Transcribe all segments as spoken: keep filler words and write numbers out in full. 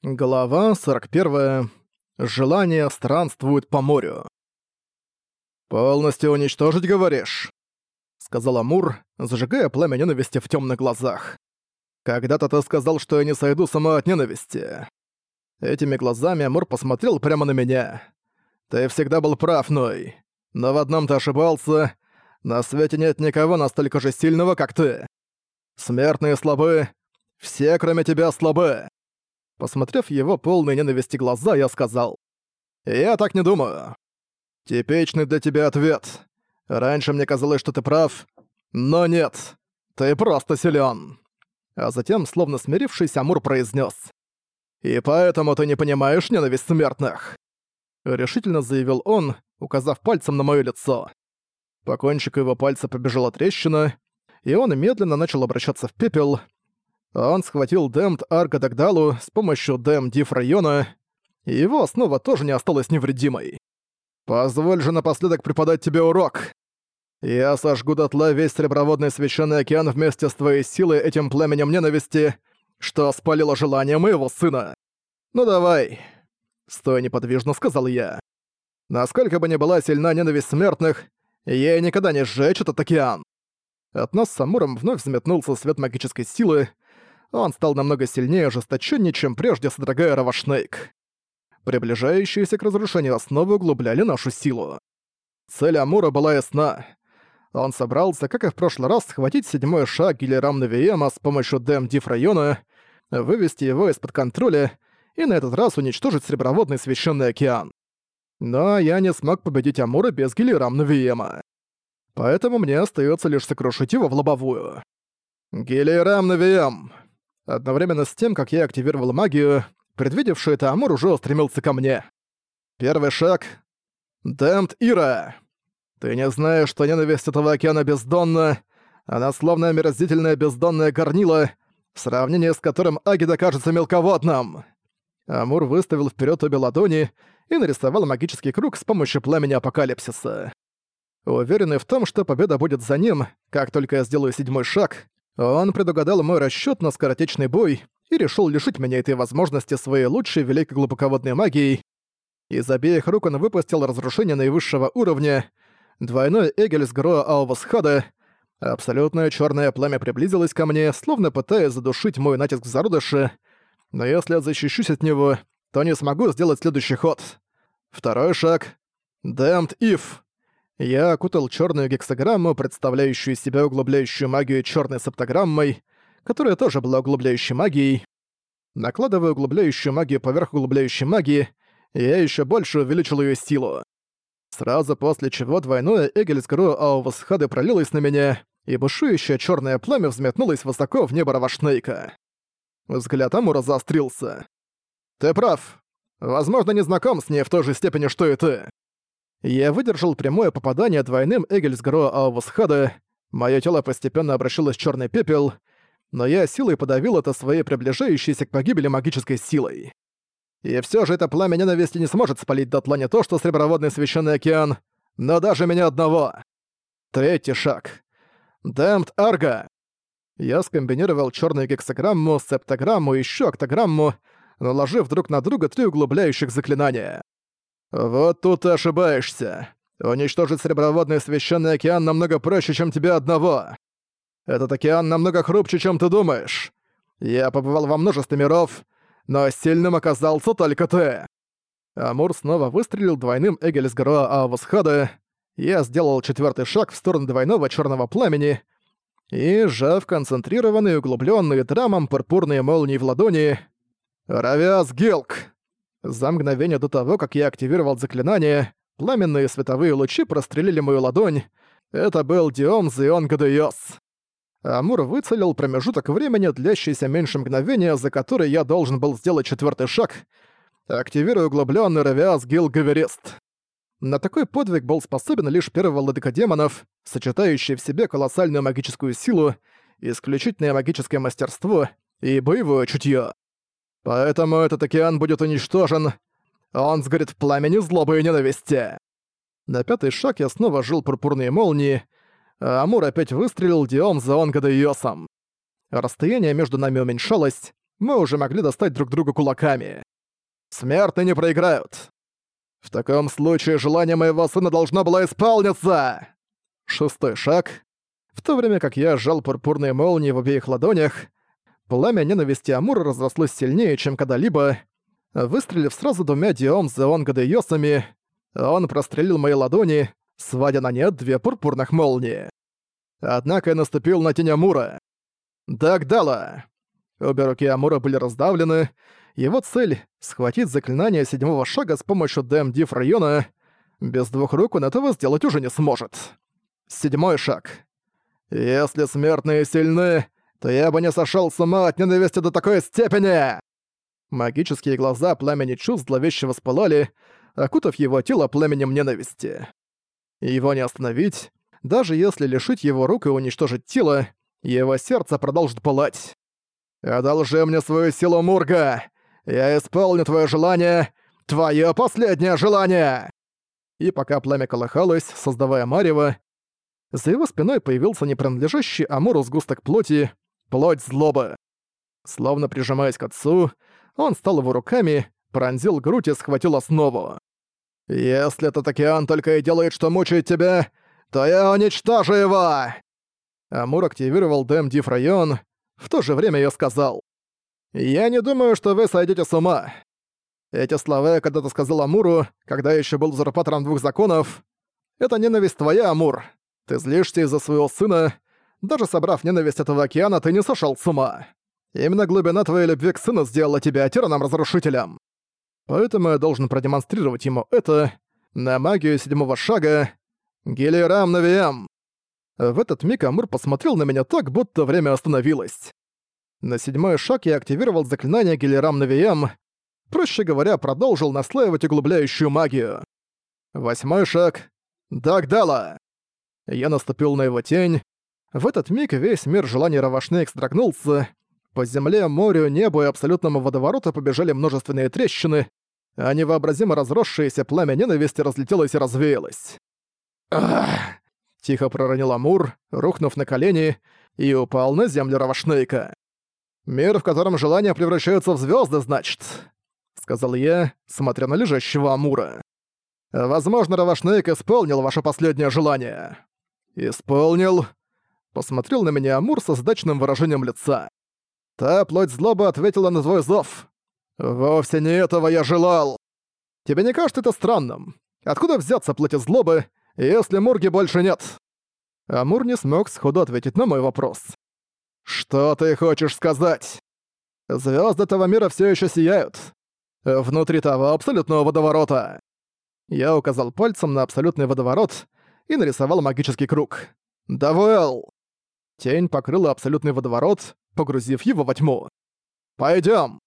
Глава сорок первая. Желание странствует по морю. «Полностью уничтожить, говоришь?» — сказал Амур, зажигая пламя ненависти в темных глазах. «Когда-то ты сказал, что я не сойду сама от ненависти». Этими глазами Амур посмотрел прямо на меня. «Ты всегда был прав, Ной. Но в одном ты ошибался. На свете нет никого настолько же сильного, как ты. Смертные слабы. Все, кроме тебя, слабы». Посмотрев в его полные ненависти глаза, я сказал: «Я так не думаю. Типичный для тебя ответ. Раньше мне казалось, что ты прав, но нет. Ты просто силен». А затем, словно смирившись, Амур произнес: «И поэтому ты не понимаешь ненависть смертных», — решительно заявил он, указав пальцем на моё лицо. По кончику его пальца побежала трещина, и он медленно начал обращаться в пепел. Он схватил Дэмд Арга Дагдалу с помощью Дэм Диф района, и его основа тоже не осталась невредимой. «Позволь же напоследок преподать тебе урок. Я сожгу дотла весь Среброводный Священный Океан вместе с твоей силой этим пламенем ненависти, что спалило желание моего сына. Ну давай», — стоя неподвижно сказал я. «Насколько бы ни была сильна ненависть смертных, ей никогда не сжечь этот океан». От нас с Амуром вновь взметнулся свет магической силы. Он стал намного сильнее и ожесточеннее, чем прежде, содрогая Равашнейк. Приближающиеся к разрушению основы углубляли нашу силу. Цель Амура была ясна. Он собрался, как и в прошлый раз, схватить седьмой шаг Гилерам Навиема с помощью Дэм Диф района, вывести его из-под контроля и на этот раз уничтожить Среброводный Священный Океан. Но я не смог победить Амура без Гилерам Навиема. Поэтому мне остается лишь сокрушить его в лобовую. «Гилерам Навием!» Одновременно с тем, как я активировал магию, предвидевший это Амур уже устремился ко мне. Первый шаг. Дэмд Ира. Ты не знаешь, что ненависть этого океана бездонна. Она словно омерзительное бездонное горнило, в сравнении с которым Агида кажется мелководным. Амур выставил вперед обе ладони и нарисовал магический круг с помощью пламени апокалипсиса. Уверенный в том, что победа будет за ним, как только я сделаю седьмой шаг, он предугадал мой расчёт на скоротечный бой и решил лишить меня этой возможности своей лучшей великой глубоководной магией. Из обеих рук он выпустил разрушение наивысшего уровня, двойной эгель с Гроа Аувасхада. Абсолютное чёрное пламя приблизилось ко мне, словно пытаясь задушить мой натиск в зародыше, но если я защищусь от него, то не смогу сделать следующий ход. Второй шаг. Дэмд Ив. Я окутал чёрную гексаграмму, представляющую из себя углубляющую магию чёрной септограммой, которая тоже была углубляющей магией. Накладывая углубляющую магию поверх углубляющей магии, я ещё больше увеличил её силу. Сразу после чего двойное эгель с горой Аувасхады пролилось на меня, и бушующее чёрное пламя взметнулось высоко в небо Равашнейка. Взгляд Амура заострился. «Ты прав. Возможно, не знаком с ней в той же степени, что и ты». Я выдержал прямое попадание двойным эгель с горой Аувасхада, моё тело постепенно обращалось в чёрный пепел, но я силой подавил это своей приближающейся к погибели магической силой. И всё же это пламя ненависти не сможет спалить дотла не то что Среброводный Священный Океан, но даже меня одного. Третий шаг. Дэмд Арга. Я скомбинировал чёрную гексаграмму, септограмму и ещё октограмму, наложив друг на друга три углубляющих заклинания. «Вот тут ты ошибаешься. Уничтожить Среброводный Священный Океан намного проще, чем тебя одного. Этот океан намного хрупче, чем ты думаешь. Я побывал во множестве миров, но сильным оказался только ты». Амур снова выстрелил двойным эгель с горой Аувасхада. Я сделал четвёртый шаг в сторону двойного чёрного пламени и, сжав концентрированные, углублённые драмом пурпурные молнии в ладони, «Равиас Гилк!» За мгновение до того, как я активировал заклинание, пламенные световые лучи прострелили мою ладонь. Это был Диом Зион Гадеос. Амур выцелил промежуток времени, длящийся меньше мгновения, за который я должен был сделать четвёртый шаг, активируя углублённый Равиас Гил Гаверист. На такой подвиг был способен лишь первый владыка демонов, сочетающий в себе колоссальную магическую силу, исключительное магическое мастерство и боевое чутье. Поэтому этот океан будет уничтожен. Он сгорит в пламени злобы и ненависти. На пятый шаг я снова жил пурпурные молнии, а Амур опять выстрелил Диом Зоон Гадеосом. Расстояние между нами уменьшалось, мы уже могли достать друг друга кулаками. Смертные не проиграют. В таком случае желание моего сына должно было исполниться. Шестой шаг. В то время как я сжал пурпурные молнии в обеих ладонях, пламя ненависти Амура разрослось сильнее, чем когда-либо. Выстрелив сразу двумя Диом Зеон Гадеёсами, он прострелил мои ладони, сводя на нет две пурпурных молнии. Однако я наступил на тень Амура. Дагдала! Обе руки Амура были раздавлены. Его цель — схватить заклинание седьмого шага с помощью ДМД района. Без двух рук он этого сделать уже не сможет. Седьмой шаг. Если смертные сильны, то я бы не сошёл с ума от ненависти до такой степени! Магические глаза пламени чувств зловеще воспылали, окутав его тело пламенем ненависти. Его не остановить, даже если лишить его рук и уничтожить тело, его сердце продолжит пылать. «Одолжи мне свою силу, Мурга! Я исполню твое желание, твое последнее желание!» И пока пламя колыхалось, создавая марево, за его спиной появился не принадлежащий Амуру сгусток плоти, плоть злобы. Словно прижимаясь к отцу, он стал его руками, пронзил грудь и схватил основу. «Если этот океан только и делает, что мучает тебя, то я уничтожу его!» Амур активировал ДМД район, в то же время я сказал: «Я не думаю, что вы сойдете с ума». Эти слова я когда-то сказал Амуру, когда я еще был узурпатором двух законов. «Это ненависть твоя, Амур. Ты злишься из-за своего сына. Даже собрав ненависть этого океана, ты не сошел с ума. Именно глубина твоей любви к сыну сделала тебя тираном-разрушителем. Поэтому я должен продемонстрировать ему это на магию седьмого шага Гилирам Навиам». В этот миг Амур посмотрел на меня так, будто время остановилось. На седьмой шаг я активировал заклинание Гилирам Навиам, проще говоря, продолжил наслаивать углубляющую магию. Восьмой шаг — Дагдала. Я наступил на его тень. В этот миг весь мир желаний Равашнейк сдрогнулся. По земле, морю, небу и абсолютному водовороту побежали множественные трещины, а невообразимо разросшееся пламя ненависти разлетелось и развеялось. «Ах!» — тихо проронил Амур, рухнув на колени, и упал на землю Равашнейка. «Мир, в котором желания превращаются в звезды, значит», — сказал я, смотря на лежащего Амура. «Возможно, Равашнейк исполнил ваше последнее желание». «Исполнил?» — посмотрел на меня Амур со сдачным выражением лица. «Та плоть злобы ответила на твой зов. Вовсе не этого я желал. Тебе не кажется это странным? Откуда взяться плоти злобы, если Мурги больше нет?» Амур не смог сходу ответить на мой вопрос. «Что ты хочешь сказать? Звезды этого мира все еще сияют. Внутри того абсолютного водоворота». Я указал пальцем на абсолютный водоворот и нарисовал магический круг. «Давэл!» Тень покрыла абсолютный водоворот, погрузив его во тьму. «Пойдём!»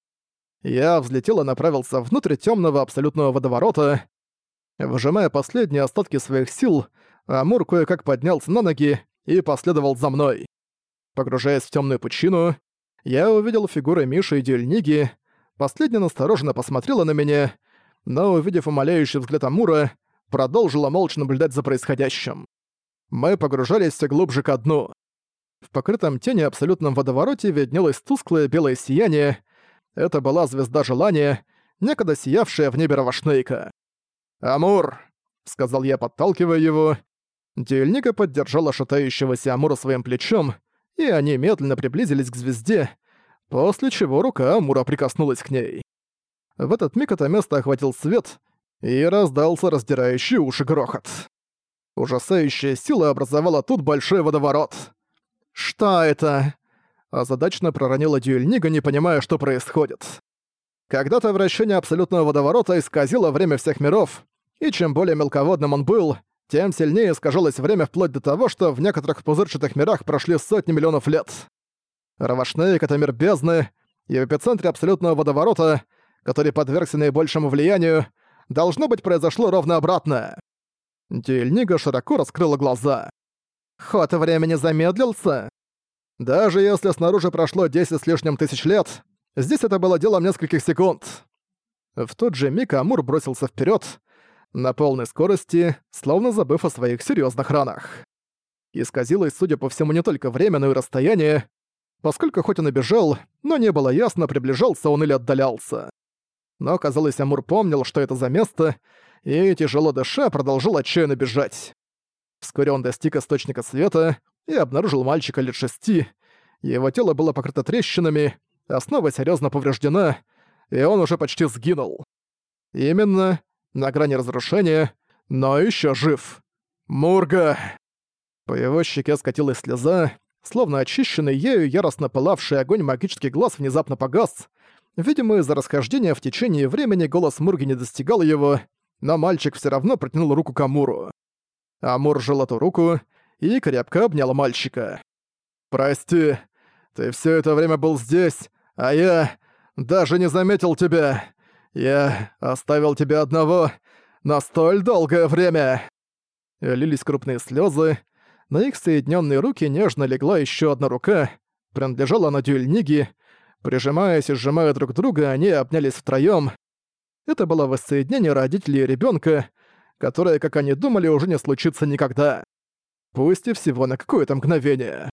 Я взлетел и направился внутрь тёмного абсолютного водоворота. Выжимая последние остатки своих сил, Амур кое-как поднялся на ноги и последовал за мной. Погружаясь в тёмную пучину, я увидел фигуры Миши и Дюльниги. Последняя настороженно посмотрела на меня, но, увидев умоляющий взгляд Амура, продолжила молча наблюдать за происходящим. Мы погружались всё глубже ко дну. В покрытом тени абсолютном водовороте виднелось тусклое белое сияние. Это была звезда желания, некогда сиявшая в небе Равашнейка. «Амур!» — сказал я, подталкивая его. Дюэльника поддержала шатающегося Амура своим плечом, и они медленно приблизились к звезде, после чего рука Амура прикоснулась к ней. В этот миг это место охватил свет, и раздался раздирающий уши грохот. Ужасающая сила образовала тут большой водоворот. «Что это?» — озадаченно проронила Дюэльнига, не понимая, что происходит. Когда-то вращение абсолютного водоворота исказило время всех миров, и чем более мелководным он был, тем сильнее искажалось время вплоть до того, что в некоторых пузырчатых мирах прошли сотни миллионов лет. Равашнейк — это мир бездны, и в эпицентре абсолютного водоворота, который подвергся наибольшему влиянию, должно быть, произошло ровно обратное. Дюэльнига широко раскрыла глаза. «Ход времени замедлился? Даже если снаружи прошло десять с лишним тысяч лет, здесь это было делом нескольких секунд». В тот же миг Амур бросился вперед на полной скорости, словно забыв о своих серьезных ранах. Исказилось, судя по всему, не только время, но и расстояние. поскольку хоть он и бежал, но не было ясно, приближался он или отдалялся. Но, казалось, Амур помнил, что это за место, и, тяжело дыша, продолжил отчаянно бежать. Вскоре он достиг источника света и обнаружил мальчика лет шести. Его тело было покрыто трещинами, основа серьезно повреждена, и он уже почти сгинул. Именно, на грани разрушения, но еще жив. Мурга! По его щеке скатилась слеза, словно очищенный ею яростно пылавший огонь магический глаз внезапно погас. Видимо, из-за расхождения в течение времени голос Мурги не достигал его, но мальчик все равно протянул руку к Амуру. Амур сжал эту руку и крепко обнял мальчика. «Прости, ты все это время был здесь, а я даже не заметил тебя. Я оставил тебя одного на столь долгое время!» Лились крупные слезы. На их соединенные руки нежно легла еще одна рука, принадлежала она Дюэльниге. Прижимаясь и сжимая друг друга, они обнялись втроём. Это было воссоединение родителей и ребёнка, которое, как они думали, уже не случится никогда. Пусть и всего на какое-то мгновение.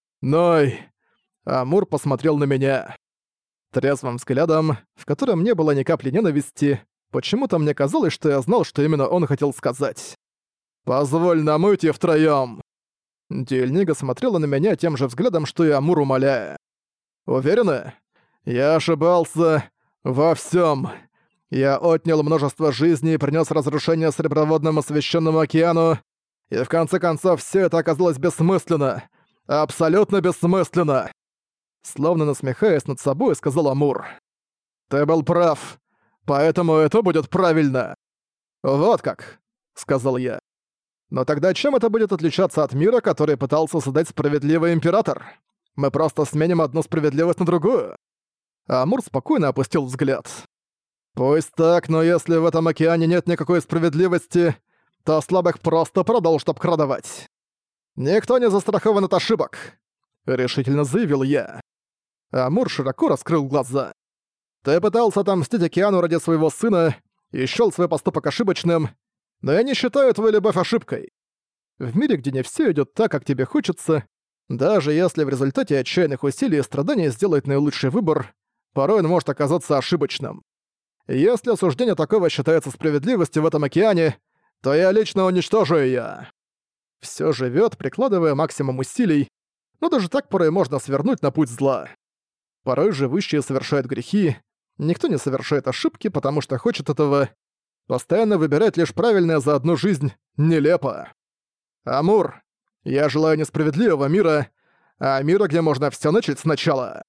«Ной!» Амур посмотрел на меня. Трезвым взглядом, в котором не было ни капли ненависти, почему-то мне казалось, что я знал, что именно он хотел сказать. «Позволь нам уйти втроём!» Дюэльнига смотрела на меня тем же взглядом, что и Амур, умоляя. «Уверена? Я ошибался во всем. Я отнял множество жизней и принес разрушение Среброводному Священному океану, и в конце концов все это оказалось бессмысленно. Абсолютно бессмысленно!» Словно насмехаясь над собой, сказал Амур. «Ты был прав, поэтому это будет правильно». «Вот как», — сказал я. «Но тогда чем это будет отличаться от мира, который пытался создать справедливый император? Мы просто сменим одну справедливость на другую». Амур спокойно опустил взгляд. «Пусть так, но если в этом океане нет никакой справедливости, то слабых просто продолжат обкрадывать. Никто не застрахован от ошибок», — решительно заявил я. Амур широко раскрыл глаза. «Ты пытался отомстить океану ради своего сына и счёл свой поступок ошибочным, но я не считаю твою любовь ошибкой. В мире, где не всё идёт так, как тебе хочется, даже если в результате отчаянных усилий и страданий сделать наилучший выбор, порой он может оказаться ошибочным. Если осуждение такого считается справедливостью в этом океане, то я лично уничтожу её». Всё живёт, прикладывая максимум усилий, но даже так порой можно свернуть на путь зла. Порой живущие совершают грехи, никто не совершает ошибки, потому что хочет этого. Постоянно выбирать лишь правильное за одну жизнь нелепо. Амур, я желаю несправедливого мира, а мира, где можно всё начать сначала.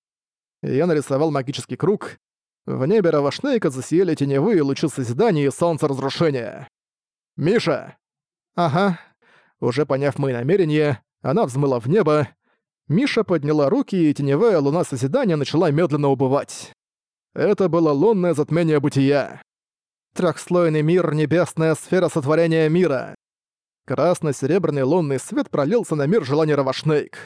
Я нарисовал магический круг. В небе Равашнейка засияли теневые лучи созидания и солнца разрушения. «Миша!» «Ага». Уже поняв мои намерения, она взмыла в небо. Миша подняла руки, и теневая луна созидания начала медленно убывать. Это было лунное затмение бытия. Трехслойный мир, небесная сфера сотворения мира. Красно-серебряный лунный свет пролился на мир желаний Равашнейк.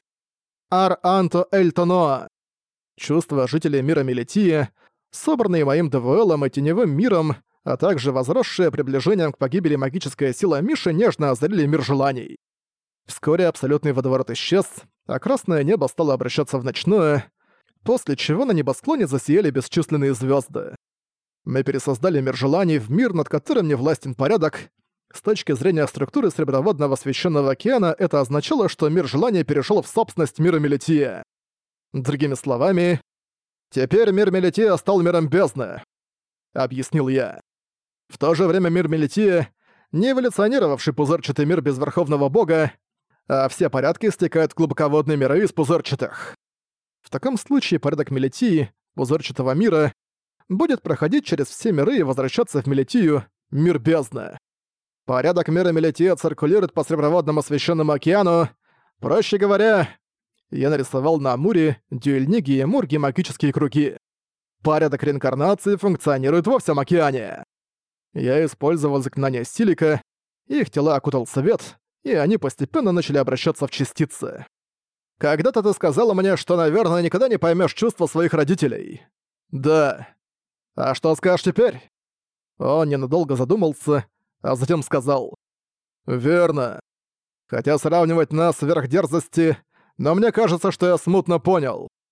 Ар-Анто Эльтоноа. Чувства жителей мира Мелития, собранные моим ДВЛом и теневым миром, а также возросшее приближением к погибели магическая сила Миши, нежно озарили мир желаний. Вскоре абсолютный водоворот исчез, а красное небо стало обращаться в ночное, после чего на небосклоне засияли бесчисленные звезды. Мы пересоздали мир желаний в мир, над которым не властен порядок. С точки зрения структуры Среброводного Священного океана это означало, что мир желаний перешел в собственность мира Мелития. Другими словами, теперь мир Мелития стал миром бездны, объяснил я. В то же время мир Мелития — не эволюционировавший пузырчатый мир без верховного бога, а все порядки стекают в глубоководные миры из пузырчатых. В таком случае порядок Мелитии, пузырчатого мира, будет проходить через все миры и возвращаться в Мелитию, мир бездны. Порядок мира Мелития циркулирует по Среброводному Священному океану. Проще говоря, я нарисовал на Амуре, Дюэльниге и Мурге магические круги. Порядок реинкарнации функционирует во всем океане. Я использовал заклинание Силика, их тела окутал свет, и они постепенно начали обращаться в частицы. Когда-то ты сказала мне, что, наверное, никогда не поймешь чувства своих родителей. Да. А что скажешь теперь? Он ненадолго задумался, а затем сказал. Верно. Хотя сравнивать нас сверх дерзости, но мне кажется, что я смутно понял.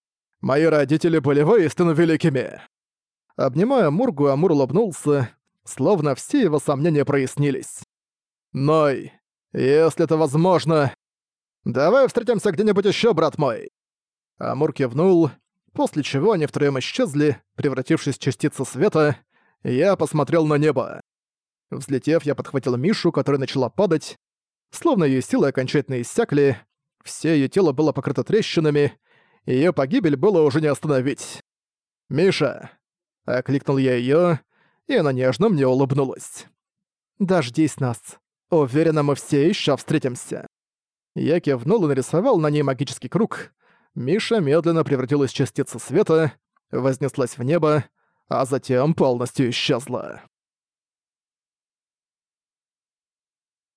Мои родители были воистину великими». Обнимая Мургу, Амур улыбнулся, словно все его сомнения прояснились. «Ной, если это возможно, давай встретимся где-нибудь ещё, брат мой». Амур кивнул, после чего они втроём исчезли, превратившись в частицы света, и я посмотрел на небо. Взлетев, я подхватил Мишу, которая начала падать. Словно её силы окончательно иссякли, все её тело было покрыто трещинами, и её погибель было уже не остановить. «Миша!» — окликнул я её, и она нежно мне улыбнулась. «Дождись нас. Уверена, мы все ещё встретимся». Я кивнул и нарисовал на ней магический круг. Миша медленно превратилась в частицу света, вознеслась в небо, а затем полностью исчезла.